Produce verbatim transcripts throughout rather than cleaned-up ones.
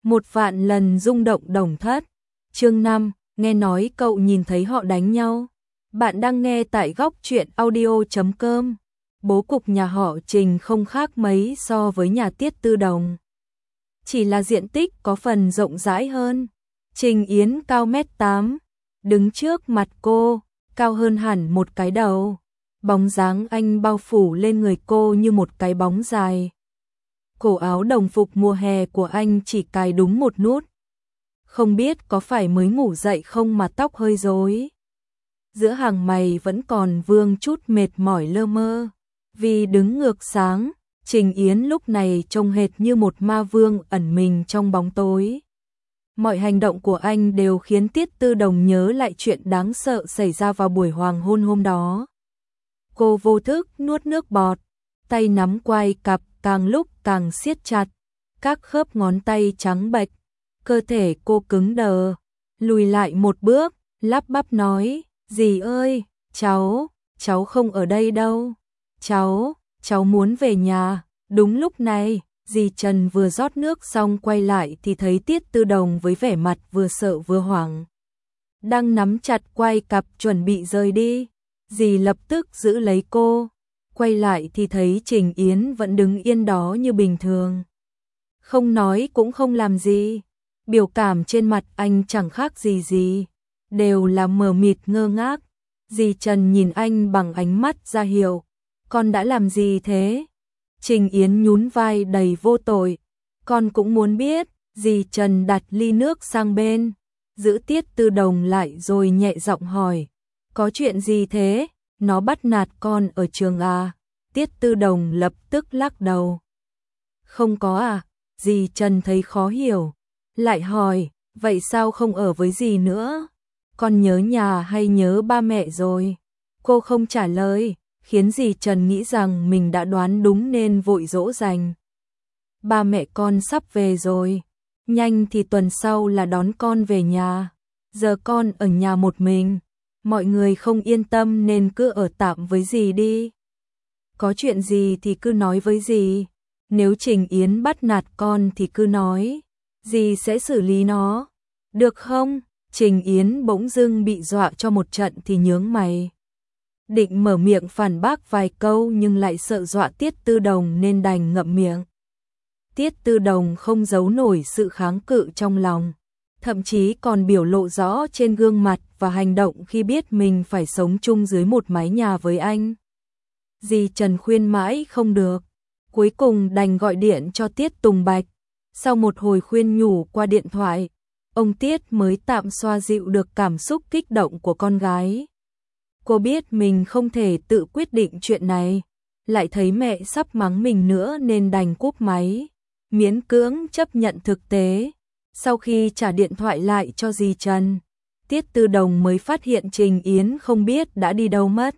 Một vạn lần rung động Đồng Thất. Chương năm, nghe nói cậu nhìn thấy họ đánh nhau. Bạn đang nghe tại góc truyện audio chấm com. Bố cục nhà họ Trình không khác mấy so với nhà Tiết Tư Đồng. Chỉ là diện tích có phần rộng rãi hơn. Trình Yến cao mét tám, đứng trước mặt cô, cao hơn hẳn một cái đầu. Bóng dáng anh bao phủ lên người cô như một cái bóng dài. Cổ áo đồng phục mùa hè của anh chỉ cài đúng một nút. Không biết có phải mới ngủ dậy không mà tóc hơi rối. Giữa hàng mày vẫn còn vương chút mệt mỏi lơ mơ. Vì đứng ngược sáng, Trình Yến lúc này trông hệt như một ma vương ẩn mình trong bóng tối. Mọi hành động của anh đều khiến Tiết Tư Đồng nhớ lại chuyện đáng sợ xảy ra vào buổi hoàng hôn hôm đó. Cô vô thức nuốt nước bọt, tay nắm quai cặp càng lúc càng siết chặt, các khớp ngón tay trắng bệch, cơ thể cô cứng đờ, lùi lại một bước, lắp bắp nói, dì ơi, cháu, cháu không ở đây đâu, cháu, cháu muốn về nhà. Đúng lúc này, dì Trần vừa rót nước xong quay lại thì thấy Tiết Tư Đồng với vẻ mặt vừa sợ vừa hoảng. Đang nắm chặt quai cặp chuẩn bị rời đi, dì lập tức giữ lấy cô, quay lại thì thấy Trình Yến vẫn đứng yên đó như bình thường. Không nói cũng không làm gì, biểu cảm trên mặt anh chẳng khác gì gì, đều là mờ mịt ngơ ngác. Dì Trần nhìn anh bằng ánh mắt ra hiệu, con đã làm gì thế? Trình Yến nhún vai đầy vô tội, con cũng muốn biết. Dì Trần đặt ly nước sang bên, giữ Tiết Tư Đồng lại rồi nhẹ giọng hỏi, có chuyện gì thế? Nó bắt nạt con ở trường à? Tiết Tư Đồng lập tức lắc đầu. Không có à? Dì Trần thấy khó hiểu, lại hỏi, vậy sao không ở với dì nữa? Con nhớ nhà hay nhớ ba mẹ rồi? Cô không trả lời, khiến dì Trần nghĩ rằng mình đã đoán đúng nên vội dỗ dành. Ba mẹ con sắp về rồi, nhanh thì tuần sau là đón con về nhà. Giờ con ở nhà một mình, mọi người không yên tâm nên cứ ở tạm với dì đi. Có chuyện gì thì cứ nói với dì, nếu Trình Yến bắt nạt con thì cứ nói, dì sẽ xử lý nó, được không? Trình Yến bỗng dưng bị dọa cho một trận thì nhướng mày. Định mở miệng phản bác vài câu nhưng lại sợ dọa Tiết Tư Đồng nên đành ngậm miệng. Tiết Tư Đồng không giấu nổi sự kháng cự trong lòng, thậm chí còn biểu lộ rõ trên gương mặt và hành động khi biết mình phải sống chung dưới một mái nhà với anh. Dì Trần khuyên mãi không được, cuối cùng đành gọi điện cho Tiết Tùng Bạch. Sau một hồi khuyên nhủ qua điện thoại, ông Tiết mới tạm xoa dịu được cảm xúc kích động của con gái. Cô biết mình không thể tự quyết định chuyện này, lại thấy mẹ sắp mắng mình nữa nên đành cúp máy, miễn cưỡng chấp nhận thực tế. Sau khi trả điện thoại lại cho dì Trần, Tiết Tư Đồng mới phát hiện Trình Yến không biết đã đi đâu mất.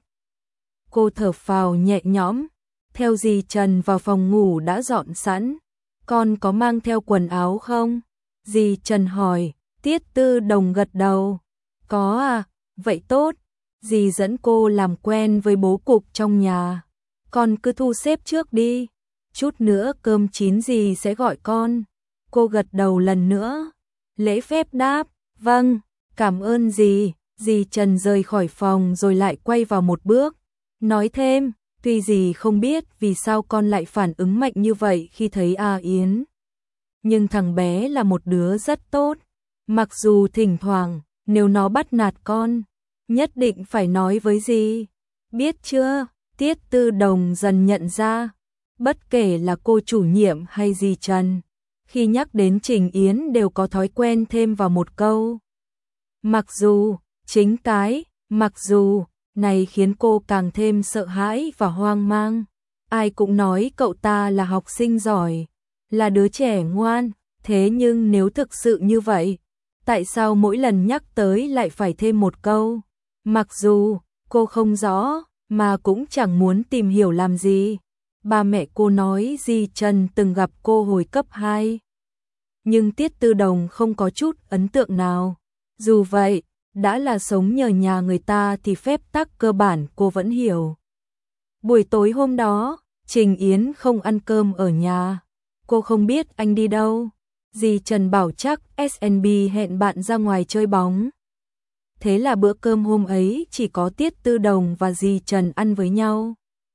Cô thở phào nhẹ nhõm, theo dì Trần vào phòng ngủ đã dọn sẵn. Con có mang theo quần áo không? Dì Trần hỏi. Tiết Tư Đồng gật đầu. Có à, vậy tốt. Dì dẫn cô làm quen với bố cục trong nhà. Con cứ thu xếp trước đi, chút nữa cơm chín dì sẽ gọi con. Cô gật đầu lần nữa, lễ phép đáp, vâng, cảm ơn dì. Dì Trần rời khỏi phòng rồi lại quay vào một bước, nói thêm, tuy dì không biết vì sao con lại phản ứng mạnh như vậy khi thấy A Yến, nhưng thằng bé là một đứa rất tốt. Mặc dù thỉnh thoảng, nếu nó bắt nạt con, nhất định phải nói với dì. Biết chưa? Tiết Tư Đồng dần nhận ra, bất kể là cô chủ nhiệm hay dì Trần, khi nhắc đến Trình Yến đều có thói quen thêm vào một câu. Mặc dù, chính cái, mặc dù, này khiến cô càng thêm sợ hãi và hoang mang. Ai cũng nói cậu ta là học sinh giỏi, là đứa trẻ ngoan, thế nhưng nếu thực sự như vậy, tại sao mỗi lần nhắc tới lại phải thêm một câu? Mặc dù, cô không rõ, mà cũng chẳng muốn tìm hiểu làm gì. Ba mẹ cô nói dì Trần từng gặp cô hồi cấp hai. Nhưng Tiết Tư Đồng không có chút ấn tượng nào. Dù vậy, đã là sống nhờ nhà người ta thì phép tắc cơ bản cô vẫn hiểu. Buổi tối hôm đó, Trình Yến không ăn cơm ở nhà. Cô không biết anh đi đâu. Dì Trần bảo chắc ét en bê hẹn bạn ra ngoài chơi bóng. Thế là bữa cơm hôm ấy chỉ có Tiết Tư Đồng và dì Trần ăn với nhau.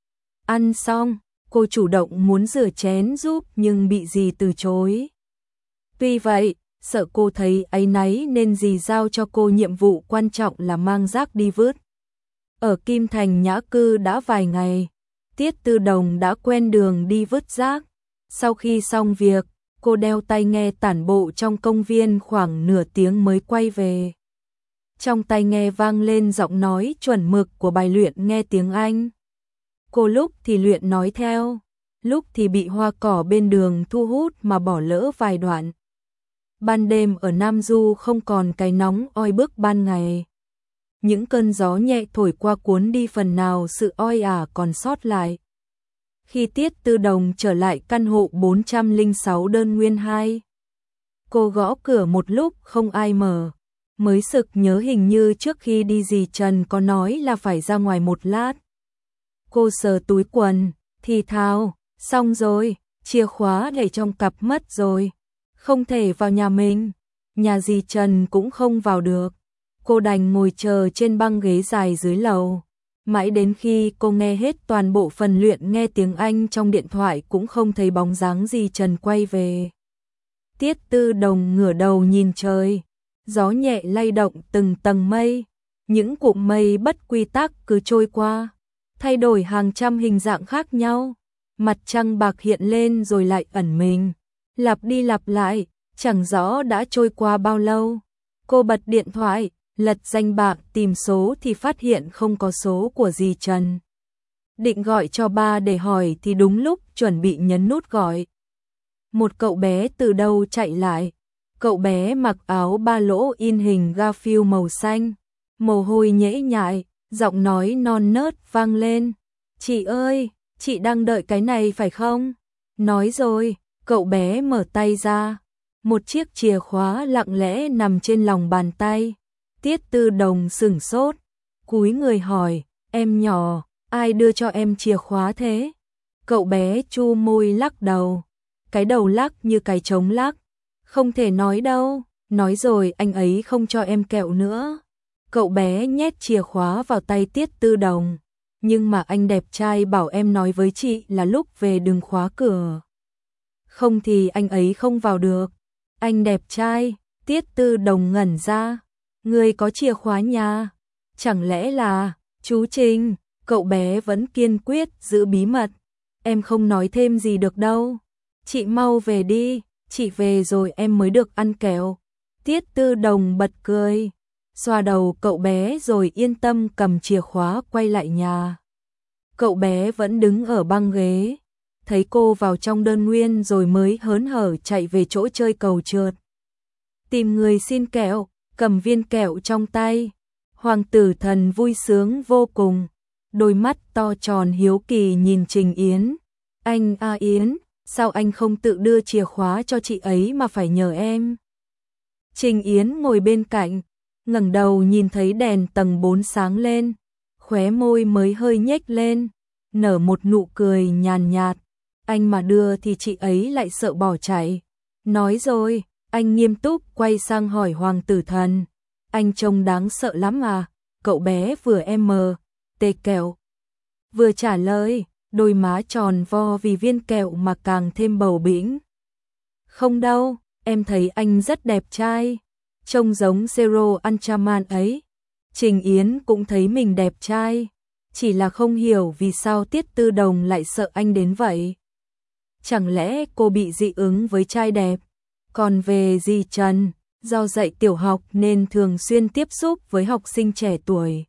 Ăn xong, cô chủ động muốn rửa chén giúp nhưng bị dì từ chối. Tuy vậy, sợ cô thấy áy náy nên dì giao cho cô nhiệm vụ quan trọng là mang rác đi vứt. Ở Kim Thành Nhã Cư đã vài ngày, Tiết Tư Đồng đã quen đường đi vứt rác. Sau khi xong việc, cô đeo tai nghe tản bộ trong công viên khoảng nửa tiếng mới quay về. Trong tai nghe vang lên giọng nói chuẩn mực của bài luyện nghe tiếng Anh. Cô lúc thì luyện nói theo, lúc thì bị hoa cỏ bên đường thu hút mà bỏ lỡ vài đoạn. Ban đêm ở Nam Du không còn cái nóng oi bức ban ngày. Những cơn gió nhẹ thổi qua cuốn đi phần nào sự oi ả còn sót lại. Khi Tiết Tư Đồng trở lại căn hộ bốn trăm lẻ sáu đơn nguyên hai, cô gõ cửa một lúc không ai mở, mới sực nhớ hình như trước khi đi dì Trần có nói là phải ra ngoài một lát. Cô sờ túi quần, thì thào, xong rồi, chìa khóa để trong cặp mất rồi, không thể vào nhà mình, nhà dì Trần cũng không vào được. Cô đành ngồi chờ trên băng ghế dài dưới lầu. Mãi đến khi cô nghe hết toàn bộ phần luyện nghe tiếng Anh trong điện thoại cũng không thấy bóng dáng dì Trần quay về. Tiết Tư Đồng ngửa đầu nhìn trời, gió nhẹ lay động từng tầng mây, những cụm mây bất quy tắc cứ trôi qua, thay đổi hàng trăm hình dạng khác nhau. Mặt trăng bạc hiện lên rồi lại ẩn mình, lặp đi lặp lại, chẳng rõ đã trôi qua bao lâu. Cô bật điện thoại, lật danh bạ tìm số thì phát hiện không có số của dì Trần. Định gọi cho ba để hỏi thì đúng lúc chuẩn bị nhấn nút gọi. Một cậu bé từ đâu chạy lại. Cậu bé mặc áo ba lỗ in hình Garfield màu xanh, mồ hôi nhễ nhại, giọng nói non nớt vang lên. Chị ơi, chị đang đợi cái này phải không? Nói rồi, cậu bé mở tay ra. Một chiếc chìa khóa lặng lẽ nằm trên lòng bàn tay. Tiết Tư Đồng sửng sốt, cúi người hỏi, em nhỏ, ai đưa cho em chìa khóa thế? Cậu bé chu môi lắc đầu, cái đầu lắc như cái trống lắc. Không thể nói đâu, nói rồi anh ấy không cho em kẹo nữa. Cậu bé nhét chìa khóa vào tay Tiết Tư Đồng, nhưng mà anh đẹp trai bảo em nói với chị là lúc về đừng khóa cửa. Không thì anh ấy không vào được. Anh đẹp trai, Tiết Tư Đồng ngẩn ra. Người có chìa khóa nhà, chẳng lẽ là chú Trình? Cậu bé vẫn kiên quyết giữ bí mật. Em không nói thêm gì được đâu. Chị mau về đi, chị về rồi em mới được ăn kẹo. Tiết Tư Đồng bật cười, xoa đầu cậu bé rồi yên tâm cầm chìa khóa quay lại nhà. Cậu bé vẫn đứng ở băng ghế, thấy cô vào trong đơn nguyên rồi mới hớn hở chạy về chỗ chơi cầu trượt. Tìm người xin kẹo, cầm viên kẹo trong tay. Hoàng tử thần vui sướng vô cùng, đôi mắt to tròn hiếu kỳ nhìn Trình Yến. Anh a Yến, sao anh không tự đưa chìa khóa cho chị ấy mà phải nhờ em? Trình Yến ngồi bên cạnh, ngẩng đầu nhìn thấy đèn tầng bốn sáng lên, khóe môi mới hơi nhếch lên, nở một nụ cười nhàn nhạt. Anh mà đưa thì chị ấy lại sợ bỏ chạy. Nói rồi, anh nghiêm túc quay sang hỏi Hoàng tử thần. Anh trông đáng sợ lắm à? Cậu bé vừa em mờ, tê kẹo. Vừa trả lời, đôi má tròn vo vì viên kẹo mà càng thêm bầu bĩnh. Không đâu, em thấy anh rất đẹp trai. Trông giống Zero Ultraman ấy. Trình Yến cũng thấy mình đẹp trai. Chỉ là không hiểu vì sao Tiết Tư Đồng lại sợ anh đến vậy. Chẳng lẽ cô bị dị ứng với trai đẹp? Còn về dì Trần, do dạy tiểu học nên thường xuyên tiếp xúc với học sinh trẻ tuổi.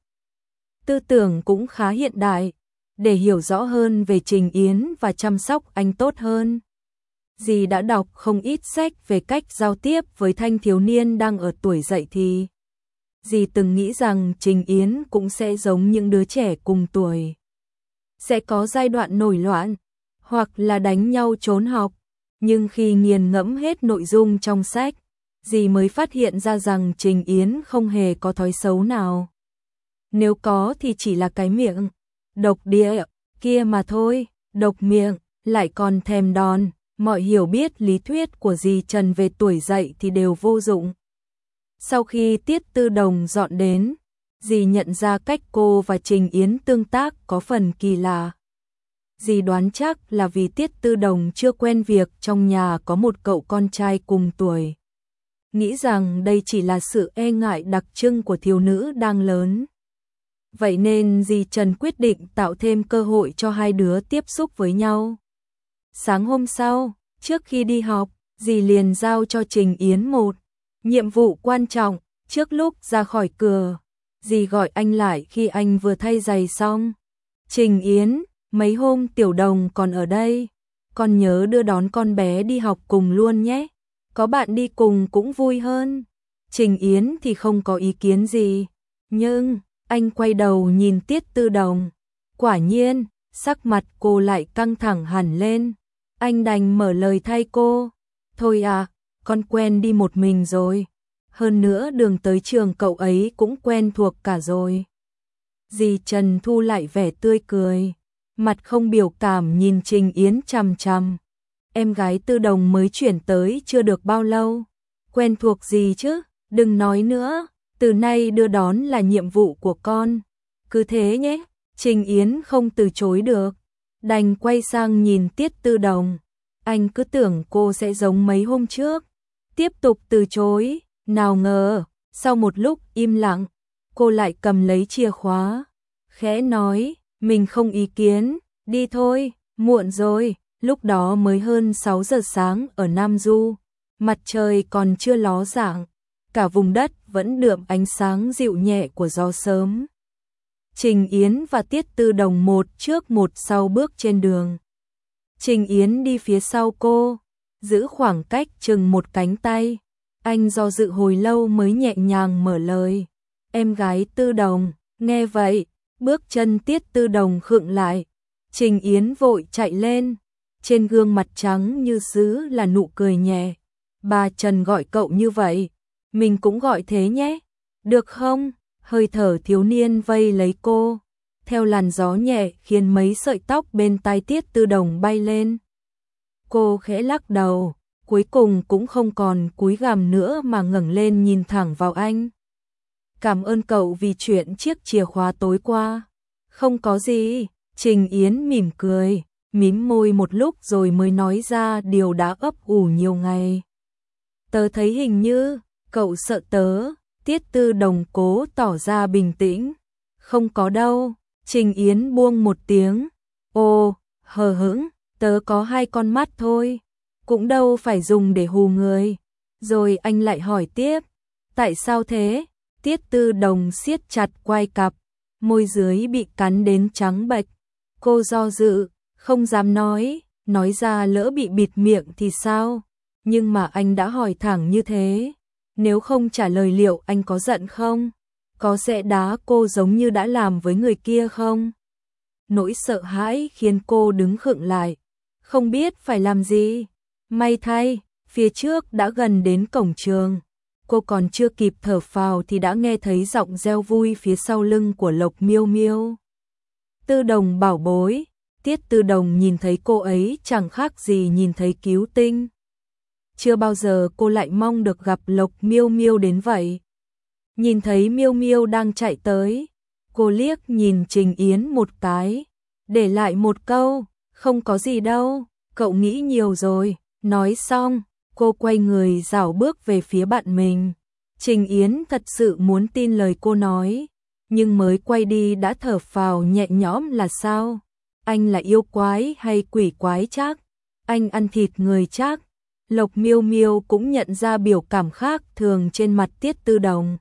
Tư tưởng cũng khá hiện đại, để hiểu rõ hơn về Trình Yến và chăm sóc anh tốt hơn. Dì đã đọc không ít sách về cách giao tiếp với thanh thiếu niên đang ở tuổi dậy thì. Dì từng nghĩ rằng Trình Yến cũng sẽ giống những đứa trẻ cùng tuổi. Sẽ có giai đoạn nổi loạn, hoặc là đánh nhau trốn học. Nhưng khi nghiền ngẫm hết nội dung trong sách, dì mới phát hiện ra rằng Trình Yến không hề có thói xấu nào. Nếu có thì chỉ là cái miệng độc địa kia mà thôi, độc miệng, lại còn thèm đòn, mọi hiểu biết lý thuyết của dì Trần về tuổi dậy thì đều vô dụng. Sau khi Tiết Tư Đồng dọn đến, dì nhận ra cách cô và Trình Yến tương tác có phần kỳ lạ. Dì đoán chắc là vì Tiết Tư Đồng chưa quen việc trong nhà có một cậu con trai cùng tuổi. Nghĩ rằng đây chỉ là sự e ngại đặc trưng của thiếu nữ đang lớn. Vậy nên dì Trần quyết định tạo thêm cơ hội cho hai đứa tiếp xúc với nhau. Sáng hôm sau, trước khi đi học, dì liền giao cho Trình Yến một nhiệm vụ quan trọng. Trước lúc ra khỏi cửa, dì gọi anh lại khi anh vừa thay giày xong. Trình Yến, mấy hôm Tiểu Đồng còn ở đây, con nhớ đưa đón con bé đi học cùng luôn nhé. Có bạn đi cùng cũng vui hơn. Trình Yến thì không có ý kiến gì, nhưng anh quay đầu nhìn Tiết Tư Đồng. Quả nhiên, sắc mặt cô lại căng thẳng hẳn lên. Anh đành mở lời thay cô. Thôi à, con quen đi một mình rồi. Hơn nữa đường tới trường cậu ấy cũng quen thuộc cả rồi. Dì Trần thu lại vẻ tươi cười, mặt không biểu cảm nhìn Trình Yến chằm chằm. Em gái Tư Đồng mới chuyển tới chưa được bao lâu. Quen thuộc gì chứ, đừng nói nữa, từ nay đưa đón là nhiệm vụ của con. Cứ thế nhé, Trình Yến không từ chối được, đành quay sang nhìn Tiết Tư Đồng. Anh cứ tưởng cô sẽ giống mấy hôm trước, tiếp tục từ chối, nào ngờ, sau một lúc im lặng, cô lại cầm lấy chìa khóa, khẽ nói, mình không ý kiến, đi thôi, muộn rồi. Lúc đó mới hơn sáu giờ sáng ở Nam Du, mặt trời còn chưa ló dạng, cả vùng đất vẫn đượm ánh sáng dịu nhẹ của gió sớm. Trình Yến và Tiết Tư Đồng một trước một sau bước trên đường. Trình Yến đi phía sau cô, giữ khoảng cách chừng một cánh tay. Anh do dự hồi lâu mới nhẹ nhàng mở lời. Em gái Tư Đồng, nghe vậy, bước chân Tiết Tư Đồng khựng lại. Trình Yến vội chạy lên. Trên gương mặt trắng như sứ là nụ cười nhẹ. Bà Trần gọi cậu như vậy, mình cũng gọi thế nhé. Được không? Hơi thở thiếu niên vây lấy cô, theo làn gió nhẹ khiến mấy sợi tóc bên tai Tiết Tư Đồng bay lên. Cô khẽ lắc đầu, cuối cùng cũng không còn cúi gằm nữa mà ngẩng lên nhìn thẳng vào anh. Cảm ơn cậu vì chuyện chiếc chìa khóa tối qua. Không có gì, Trình Yến mỉm cười, mím môi một lúc rồi mới nói ra điều đã ấp ủ nhiều ngày. Tớ thấy hình như, cậu sợ tớ. Tiết Tư Đồng cố tỏ ra bình tĩnh. Không có đâu, Trình Yến buông một tiếng. Ồ, hờ hững, tớ có hai con mắt thôi, cũng đâu phải dùng để hù người. Rồi anh lại hỏi tiếp, tại sao thế? Tiết Tư Đồng siết chặt quai cặp, môi dưới bị cắn đến trắng bệch. Cô do dự, không dám nói, nói ra lỡ bị bịt miệng thì sao? Nhưng mà anh đã hỏi thẳng như thế, nếu không trả lời liệu anh có giận không? Có sẽ đá cô giống như đã làm với người kia không? Nỗi sợ hãi khiến cô đứng khựng lại, không biết phải làm gì. May thay, phía trước đã gần đến cổng trường. Cô còn chưa kịp thở phào thì đã nghe thấy giọng reo vui phía sau lưng của Lộc Miêu Miêu. Tư Đồng bảo bối. Tiết Tư Đồng nhìn thấy cô ấy chẳng khác gì nhìn thấy cứu tinh. Chưa bao giờ cô lại mong được gặp Lộc Miêu Miêu đến vậy. Nhìn thấy Miêu Miêu đang chạy tới, cô liếc nhìn Trình Yến một cái, để lại một câu, không có gì đâu, cậu nghĩ nhiều rồi. Nói xong, cô quay người rảo bước về phía bạn mình. Trình Yến thật sự muốn tin lời cô nói, nhưng mới quay đi đã thở phào nhẹ nhõm là sao? Anh là yêu quái hay quỷ quái chắc? Anh ăn thịt người chắc? Lộc Miêu Miêu cũng nhận ra biểu cảm khác thường trên mặt Tiết Tư Đồng.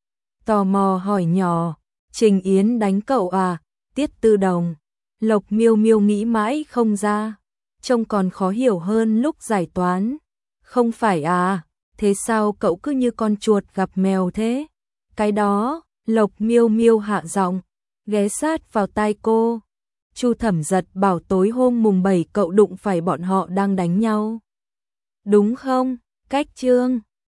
Tò mò hỏi nhỏ, Trình Yến đánh cậu à? Tiết Tư Đồng. Lộc Miêu Miêu nghĩ mãi không ra, trông còn khó hiểu hơn lúc giải toán. Không phải à, thế sao cậu cứ như con chuột gặp mèo thế? Cái đó, Lộc Miêu Miêu hạ giọng, ghé sát vào tai cô. Chu Thẩm Giật bảo tối hôm mùng bảy cậu đụng phải bọn họ đang đánh nhau. Đúng không? Cách chương